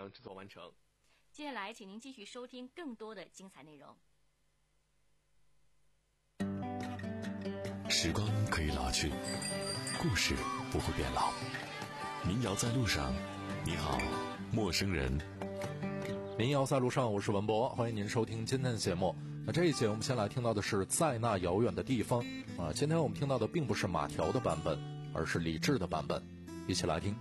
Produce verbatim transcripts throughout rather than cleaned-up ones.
将制作完成。 接下来请您继续收听更多的精彩内容。 时光可以老去，故事不会变老。民谣在路上，你好，陌生人。 民谣在路上，我是文博，欢迎您收听今天的节目。那这一节我们先来听到的是在那遥远的地方啊，今天我们听到的并不是马条的版本，而是李志的版本，一起来听。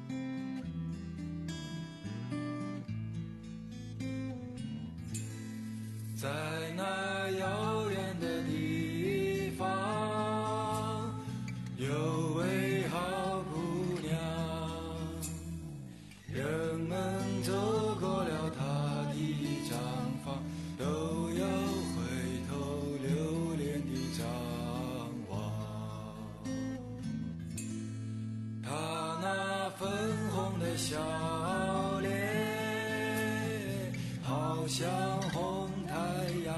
在那遥远的地方，有位好姑娘，人们走过了她的毡房，都要回头留恋地张望。她那粉红的笑脸，好像红太阳，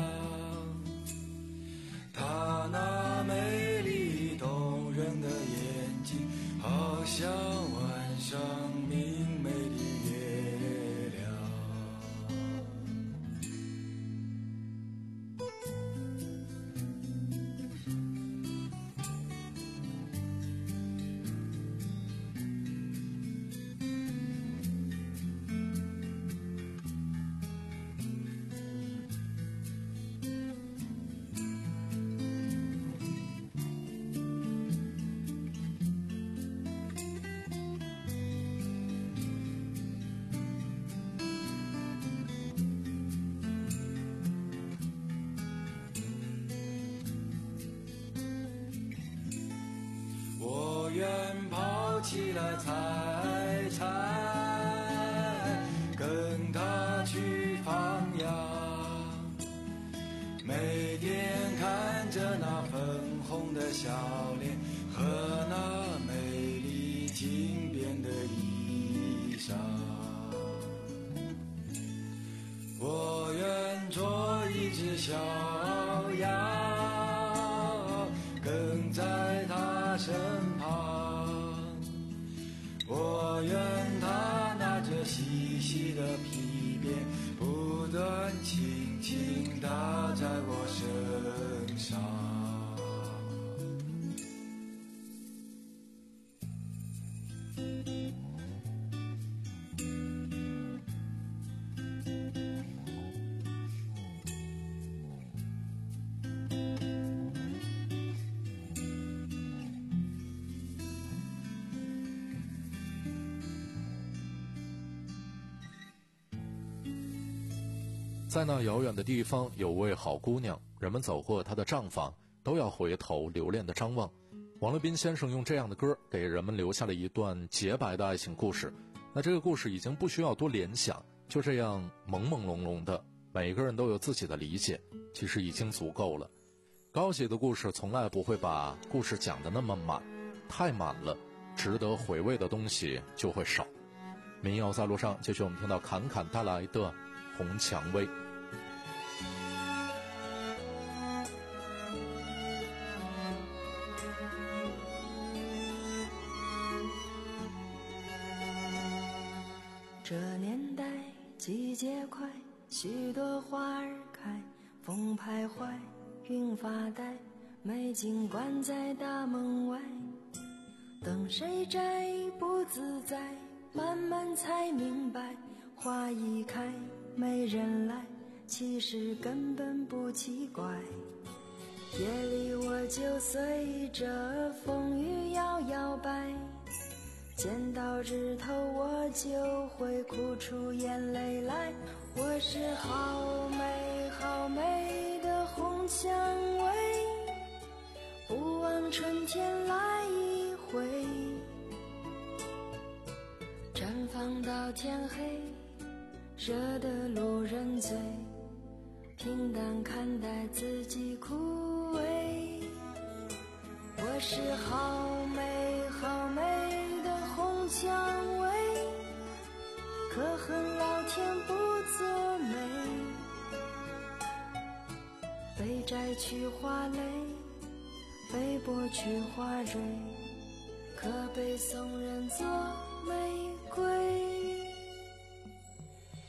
她那美丽动人的眼睛，好像晚上明媚的月亮。我愿跑起来采采，跟他去放羊，每天看着那粉红的笑脸和那美丽轻便的衣裳。我愿做一只小羊，跟在他身旁，我愿他拿着细细的皮鞭，不断轻轻打在我身上。 在那遥远的地方有位好姑娘，人们走过她的帐房，都要回头留恋的张望。王乐斌先生用这样的歌给人们留下了一段洁白的爱情故事。那这个故事已经不需要多联想，就这样朦朦胧胧的，每个人都有自己的理解，其实已经足够了。高写的故事从来不会把故事讲得那么满，太满了，值得回味的东西就会少。民谣在路上，继续我们听到侃侃带来的红蔷薇。 这年代季节快，许多花儿开，风徘徊，云发呆，美景关在大门外，等谁摘不自在，慢慢才明白，花一开没人来，其实根本不奇怪。夜里我就随着风雨摇摇摆，见到枝头我就会哭出眼泪来。我是好美好美的红蔷薇，不枉春天来一回，绽放到天黑，惹得路人醉，平淡看待自己枯萎。我是好美好美的红蔷薇，可恨老天不作美，被摘去花蕾，被剥去花蕊，可被送人做玫瑰。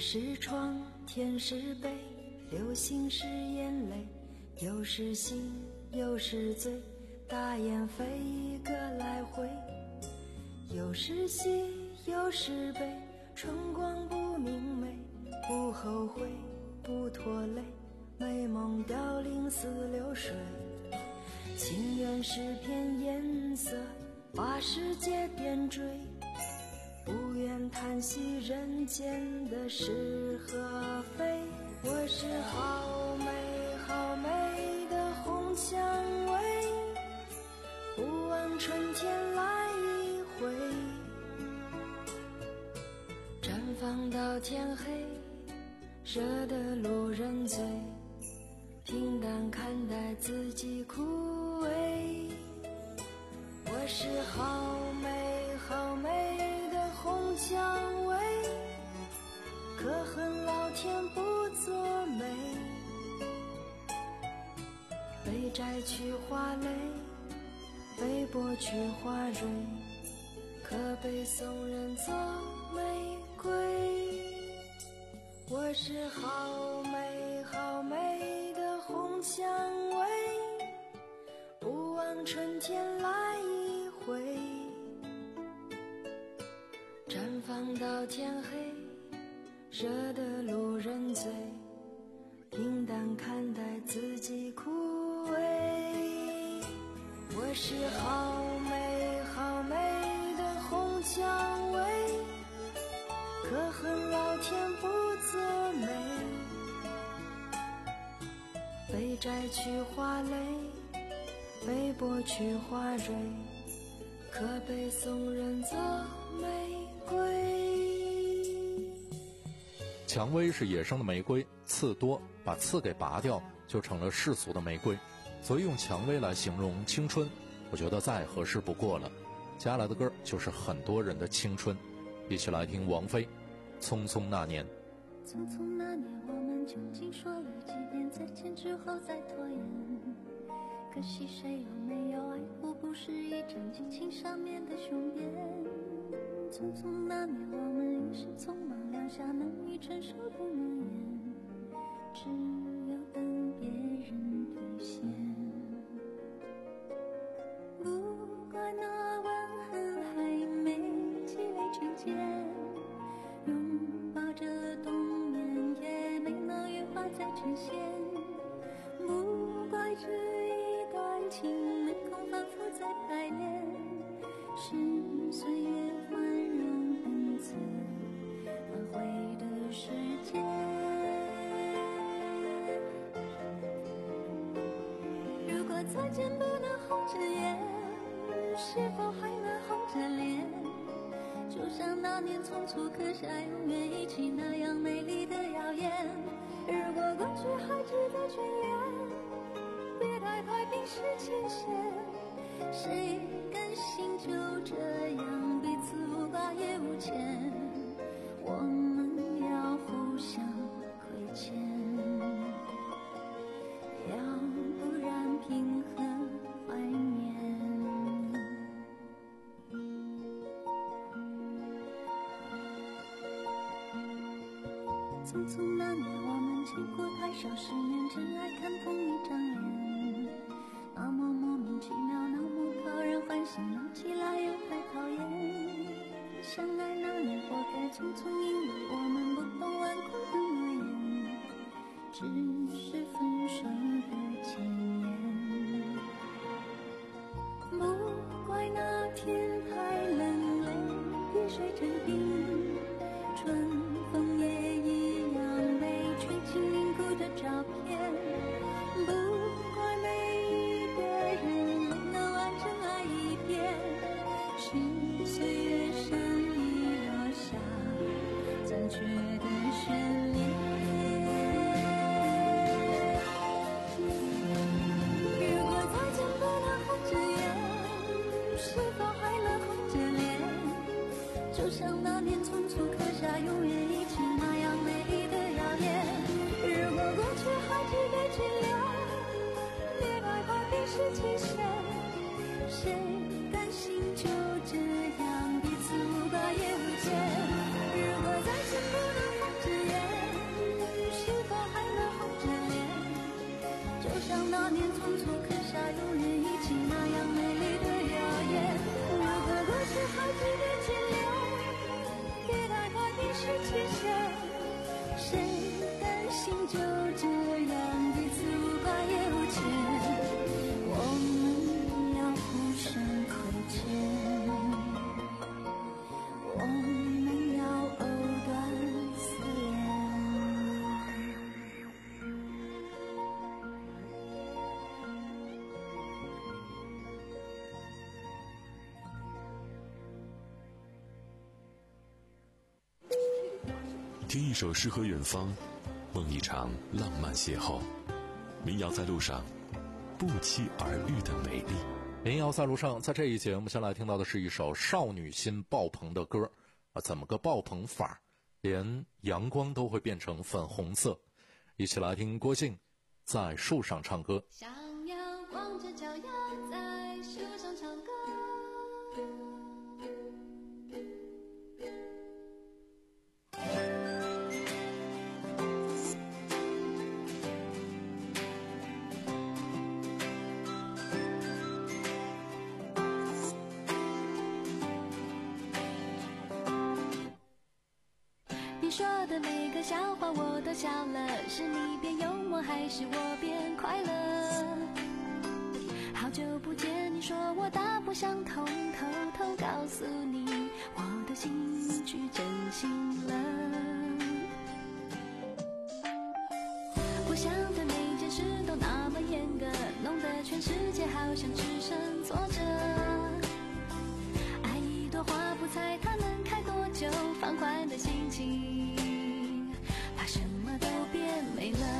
是窗，天是悲，流星是眼泪，有时醒，有时醉，大雁飞一个来回，有时喜，有时悲，春光不明媚，不后悔，不拖累，美梦凋零似流水，情缘是片颜色，把世界点缀，不愿叹息人间的是和非。我是好美好美的红蔷薇，不枉春天来一回，绽放到天黑，惹得路人醉，平淡看待自己枯萎。我是好美好美的红蔷薇，可恨老天不作美，被摘去花蕾，被剥去花蕊，可被送人做玫瑰。我是好美好美的红蔷薇，不枉春天来一回，绽放到天黑，惹得路人醉，平淡看待自己枯萎。我是好美好美的红蔷薇，可恨老天不作美，被摘去花蕾，被剥去花蕊，可被送人做玫瑰。 蔷薇是野生的玫瑰，刺多，把刺给拔掉就成了世俗的玫瑰，所以用蔷薇来形容青春，我觉得再合适不过了。接下来的歌就是很多人的青春，一起来听王菲《匆匆那年》。 匆匆那年，我们究竟说了几遍再见之后再拖延？可惜谁有没有爱过，不是一张激情上面的雄辩。匆匆那年，我们一时匆忙撂下难以承受的诺言，只有等别人兑现。不怪那吻痕还没积累成茧，拥抱着冬眠也没能羽化再成仙。不怪这一段情没空反复再排练，是岁月宽容恩赐挽回的时间。如果再见不能红着眼，是否还能红着脸？就像那年匆促刻下永远一起那样美丽的谣言。如果过去还值得眷恋，别太快冰释前嫌。谁甘心就这样彼此无挂也无牵？我们要互相亏欠，要不然凭何怀念？匆匆那年，我们见过太少世面，真爱看同一张脸，那么莫名其妙，那么讨人欢喜，闹起来又太讨厌。相爱那年，活该匆匆，因为我们不懂顽固的诺言，只是分手的前言。不怪那天太冷，泪滴水成冰，春风也一样被吹进凝固的照片。不怪每一个人没能完整爱一遍，是岁月善意落下残缺的眷恋。如果再见不能红着眼，是否还能红着脸？就像那年匆促刻下永远一起那样美丽的谣言。如果过去还值得眷恋，别害怕冰释前嫌。谁甘心就这样彼此无挂也无牵？如果再见不能红着眼， 像那年匆促刻下永远一起那样美丽的谣言。如果过去好几点停留，别太快冰释前嫌，谁甘心就这样彼此无挂也无牵？我们要互相亏欠，我们要藕断丝连。 听一首诗和远方，梦一场浪漫邂逅。民谣在路上，不期而遇的美丽。 民谣在路上，在这一节我们先来听到的是一首少女心爆棚的歌啊，怎么个爆棚法？连阳光都会变成粉红色。一起来听郭靖在树上唱歌。 想要光着脚丫在树上唱歌，你说的每个笑话我都笑了，是你变幽默还是我变快乐？好久不见，你说我大不相同，偷偷告诉你我的心去真心了。我想的每件事都那么严格，弄得全世界好像只剩坐着。爱一朵花不猜它能开多久，放宽的心情怕什么都变美了。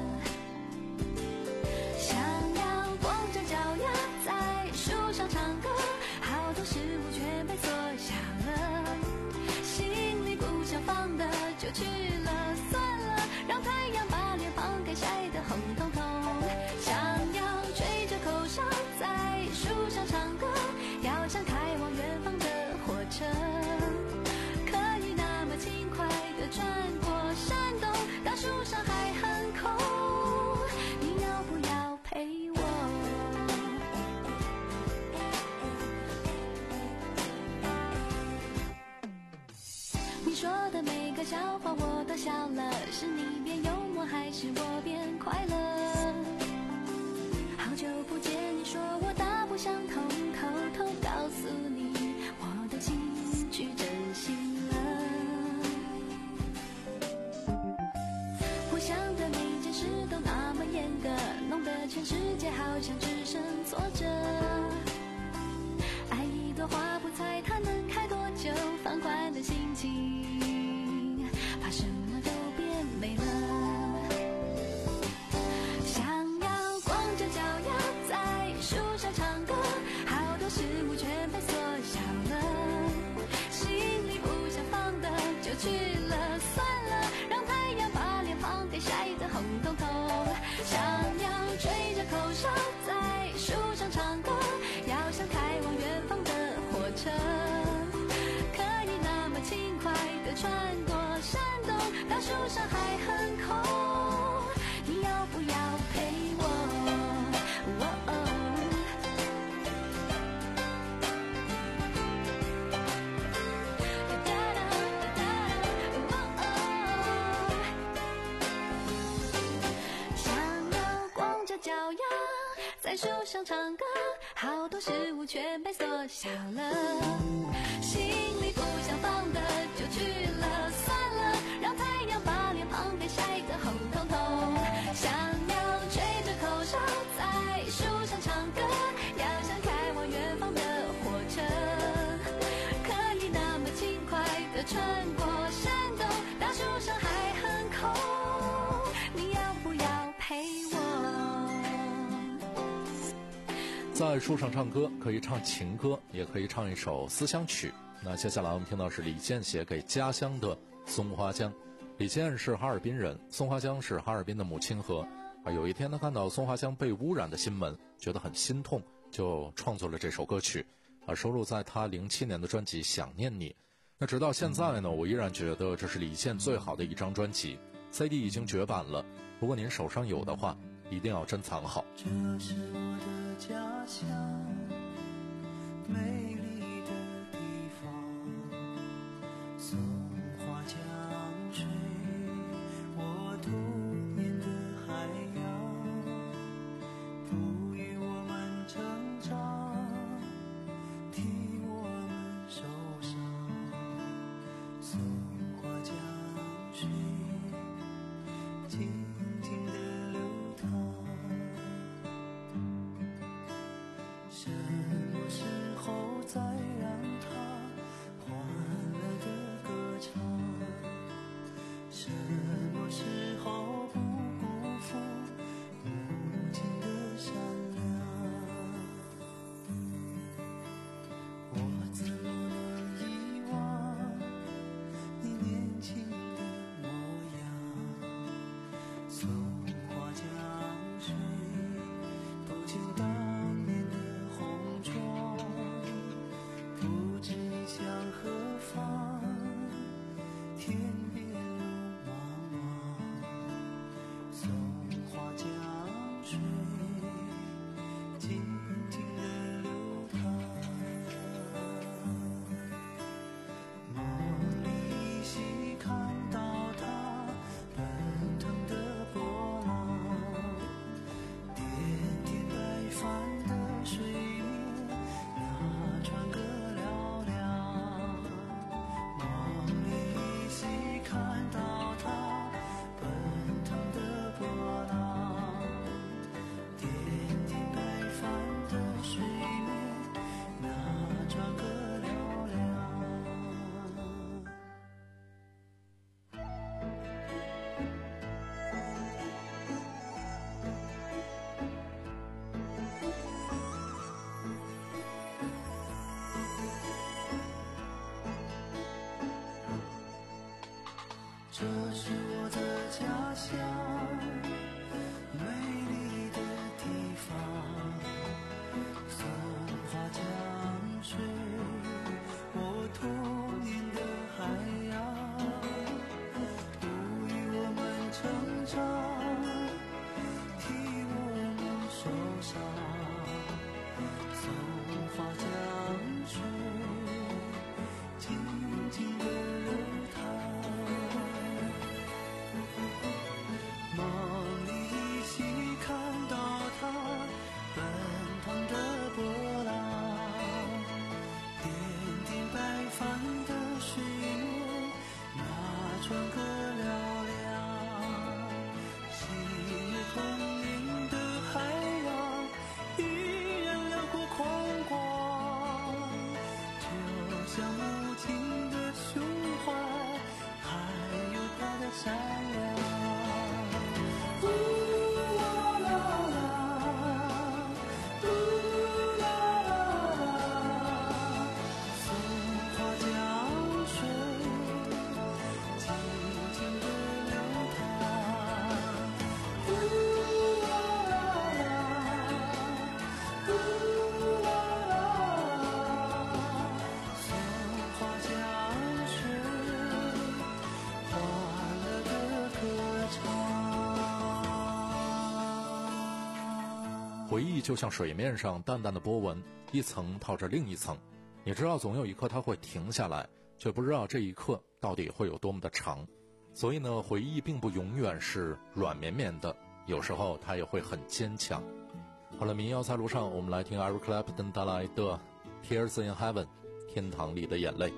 想要光着脚丫在树上唱歌，好多事物全被缩小了，心里不想放的就去了，算了，让太阳把脸庞给晒得红彤彤。想要吹着口哨在树上唱歌，要像开往远方的火车，可以那么轻快地穿过山洞，当树上还很空，你要不要陪我？你说的每个笑话我都笑了，是你变幽默还是我变快乐？好久不见，你说我大不相同，偷偷告诉你我的心去真心了。我想的每件事都那么严格，弄得全世界好像只剩坐着。爱一朵花不猜它能开多久，放宽的心情怕什么都变美了。想要光着脚丫在树上唱歌，好多事物全被缩小了，心里不想放的就去了，算了，让太阳把脸庞给晒得红彤彤。想要吹着口哨在树上唱歌，要像开往远方的火车，可以那么轻快地穿过山洞，当树上还很空，你要不要陪我？哦哦哒哒哒哒哦哦，想要光着脚丫在树上唱歌，好多事物全被缩小了，心里不想放的就去了，算了，让太阳把脸庞给晒得红彤彤。想要吹着口哨在树上唱歌，要像开往远方的火车，可以那么轻快地穿过山洞，当树上还很空，你要不要陪我？ 在树上唱歌，可以唱情歌，也可以唱一首思乡曲。那接下来我们听到是李健写给家乡的松花江。李健是哈尔滨人，松花江是哈尔滨的母亲河。啊，有一天他看到松花江被污染的新闻，觉得很心痛，就创作了这首歌曲，啊，收录在他零七年的专辑《想念你》。那直到现在呢，我依然觉得这是李健最好的一张专辑。C D 已经绝版了，如果您手上有的话， 一定要珍藏好。 这是我的家乡，美丽的地方，松花江水，我童年的海洋，哺育我们成长，替我们受伤。松花江水静静地流淌，什么时候再让它欢乐地歌唱？什么时候不辜负母亲的善良？我怎么能遗忘你年轻的模样？松花江水不见当年的红妆，不知你向何方，天边路茫茫。松花江水静静地流淌，梦里依稀看到它奔腾的波浪，点点白帆的水面，那船歌嘹亮。梦里依稀看到它奔腾的波浪，点点白帆的水面，那船歌嘹亮。这是我的家乡，美丽的地方，松花江水，我童年的海洋，哺育我们成长，替我们受伤。松花江水静静地流淌，梦里依稀看到它奔腾的波浪，点点白帆的水面，那船歌嘹亮。昔日童年的海洋依然辽阔宽广，就像母亲的胸怀，还有她的善良。呜啦啦啦，呜啦啦啦，松花江水静静地流淌。呜啦啦啦，呜啦啦啦，松花江水欢乐的歌唱。 回忆就像水面上淡淡的波纹，一层套着另一层，你知道总有一刻它会停下来，却不知道这一刻到底会有多么的长。所以呢，回忆并不永远是软绵绵的，有时候它也会很坚强。好了，民谣在路上，我们来听 Eric Clapton 带来的 Tears in Heaven， 天堂里的眼泪。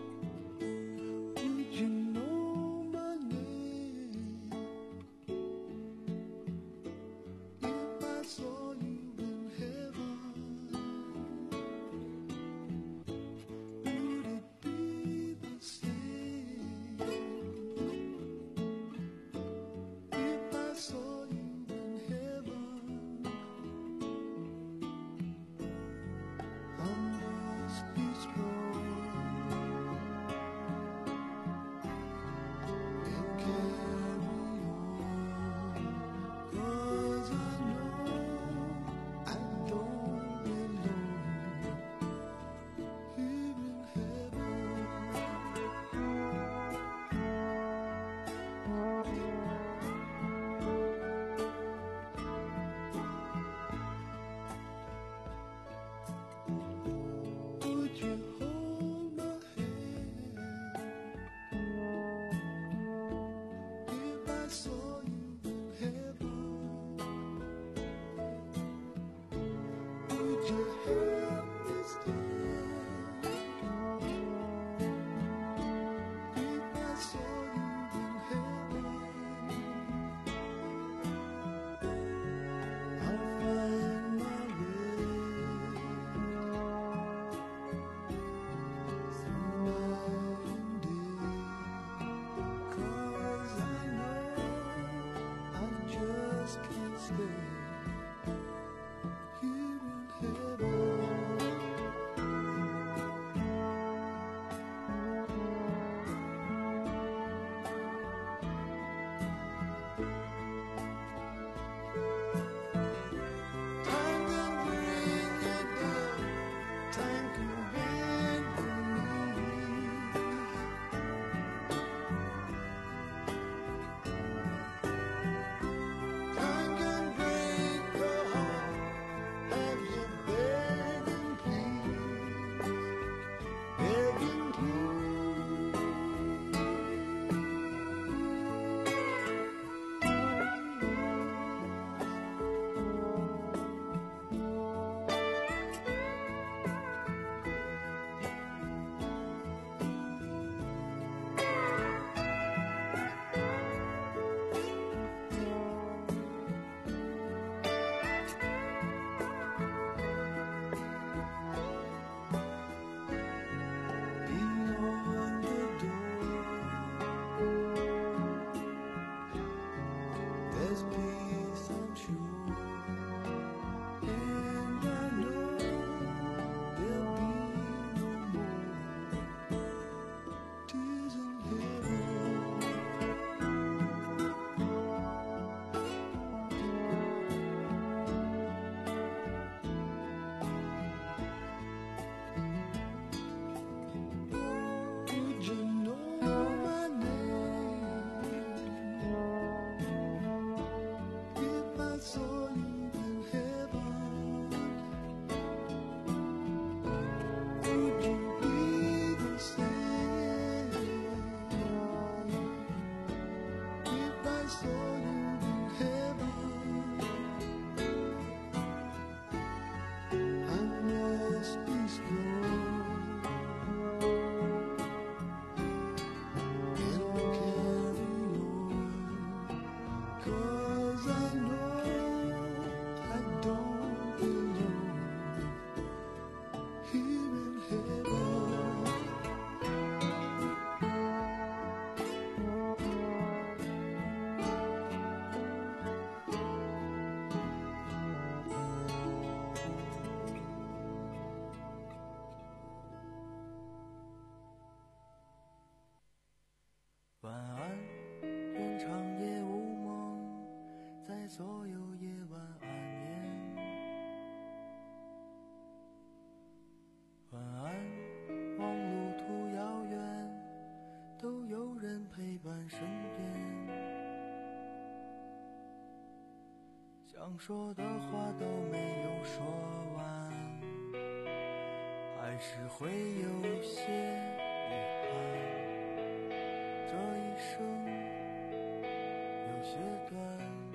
说的话都没有说完，还是会有些遗憾，这一生有些短，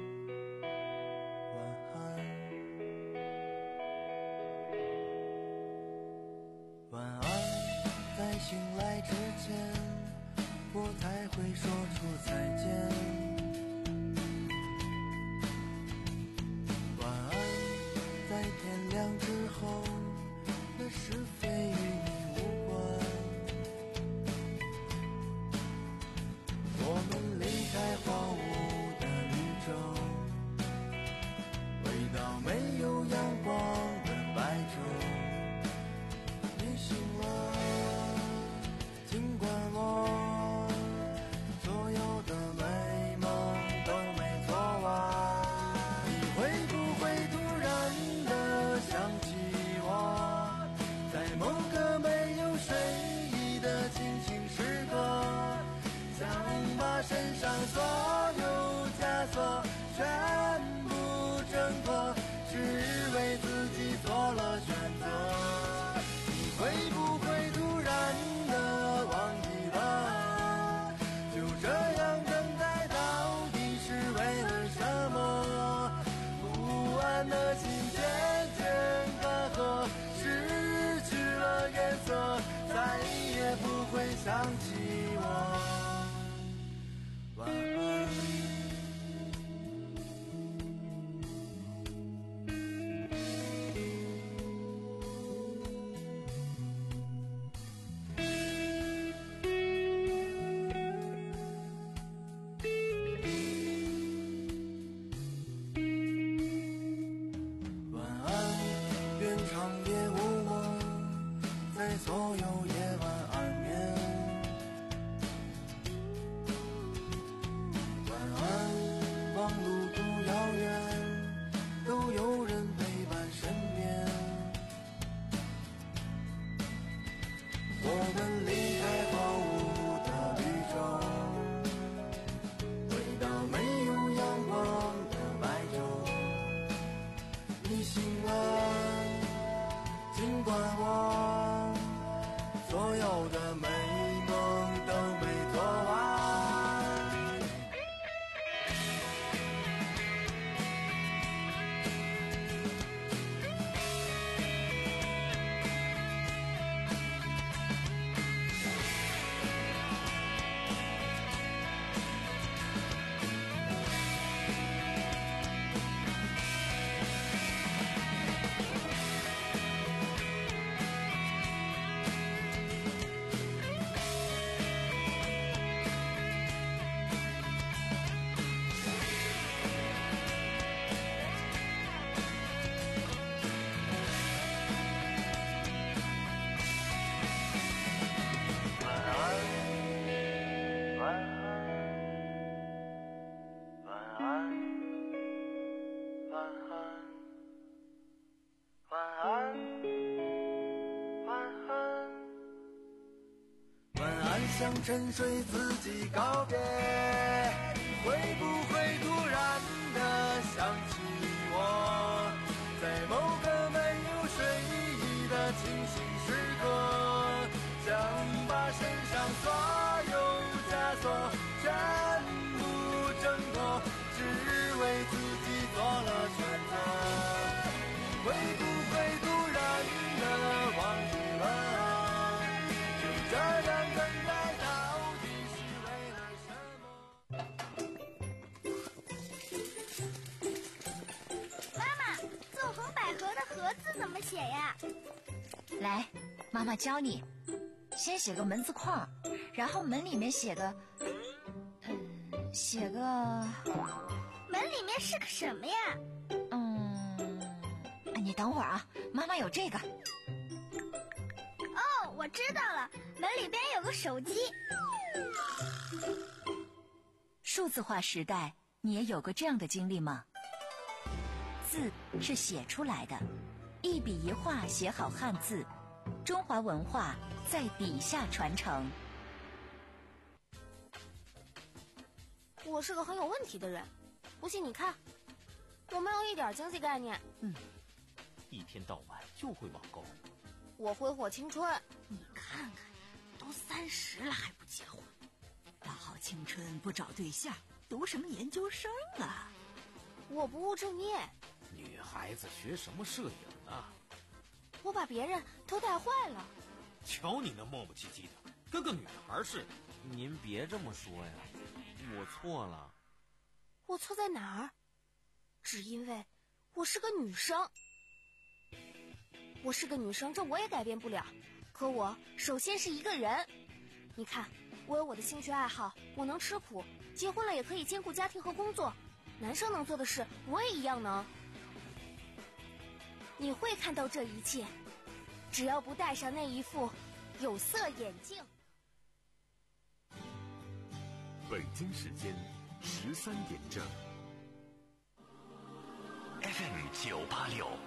晚安。晚安，在醒来之前，我才会说出再见。在天亮之后，那是非与你无关。我们离开荒芜的绿洲，回到没有阳光的白昼。你醒了，尽管我所有的美梦都没做完。你会不会突然想起我，在某个没有睡意的清醒时刻，想把身上所有枷锁全部挣脱，只为自己做了选择。你会不会突然的忘记了，就这样等待到底是为了什么？不安的心渐渐干涸，失去了颜色，再也不会想起我。晚安。所有夜晚安眠，晚安，望路途遥远，都有人陪伴身边。我们离开荒芜的绿洲，回到没有阳光的白昼。你醒了，尽管我所有的美梦都没做完。向沉睡自己告别，会不会突然的想起我，在某个没有睡意的清醒时刻，想把身上所有枷锁全部挣脱，只为自己做了选择。会不会突然的忘记了，就这样等待到底是为了什么？ 妈妈，纵横捭阖的阖字怎么写呀？ 来，妈妈教你，先写个门字框，然后门里面写个嗯写个门里面是个什么呀？ 嗯你等会儿啊，妈妈有这个。 哦，我知道了，门里边有个手机。 数字化时代，你也有过这样的经历吗？字是写出来的，一笔一画写好汉字，中华文化在笔下传承。 我是个很有问题的人，不信你看， 我没有一点经济概念。 嗯，一天到晚就会网购。 我挥霍青春。 你看看，都三十了还不结婚，大好青春不找对象，读什么研究生啊？ 我不务正业。 女孩子学什么摄影啊？ 我把别人都带坏了。 瞧你那磨磨唧唧的，跟个女孩似的。 您别这么说呀，我错了。 我错在哪儿？只因为我是个女生。我是个女生，这我也改变不了。可我首先是一个人。你看，我有我的兴趣爱好，我能吃苦，结婚了也可以兼顾家庭和工作。男生能做的事，我也一样能。你会看到这一切，只要不戴上那一副有色眼镜。 北京时间十三点正。F M 九八六。